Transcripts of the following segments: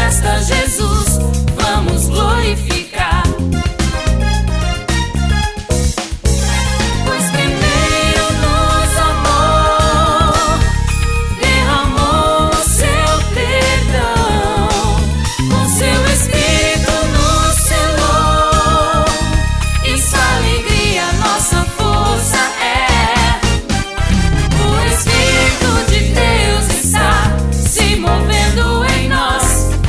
festa, Jesus, vamos glorificar. Pois primeiro nos amou, derramou o seu perdão, com seu Espírito nos selou. Isso alegria, nossa força é. O Espírito de Deus está se movendo em nós.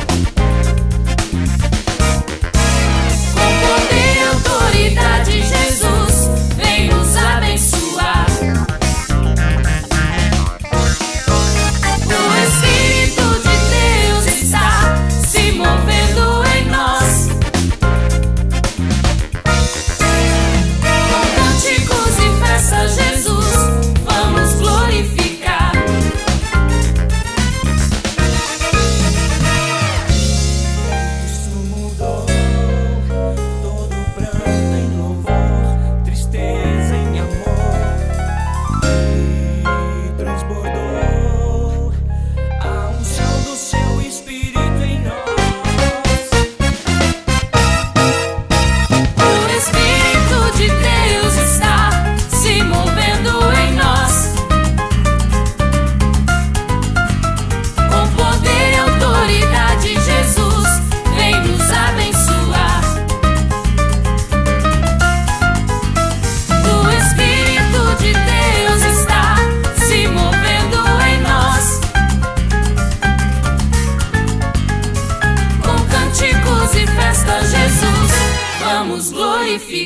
Com poder e autoridade, Jesus vem nos abençoar. O Espírito de Deus está se movendo em nós. Com cânticos e festas, Jesus, vamos glorificar. Isso mudou todo pranto em louvor, tristeza em amor, e transbordou a unção do seu Espírito em nós. O Espírito de Deus está se movendo em nós. Com poder e autoridade, Jesus vem nos abençoar. O Espírito de Deus está se movendo em nós. Com cânticos e festas, Jesus, vamos glorificar.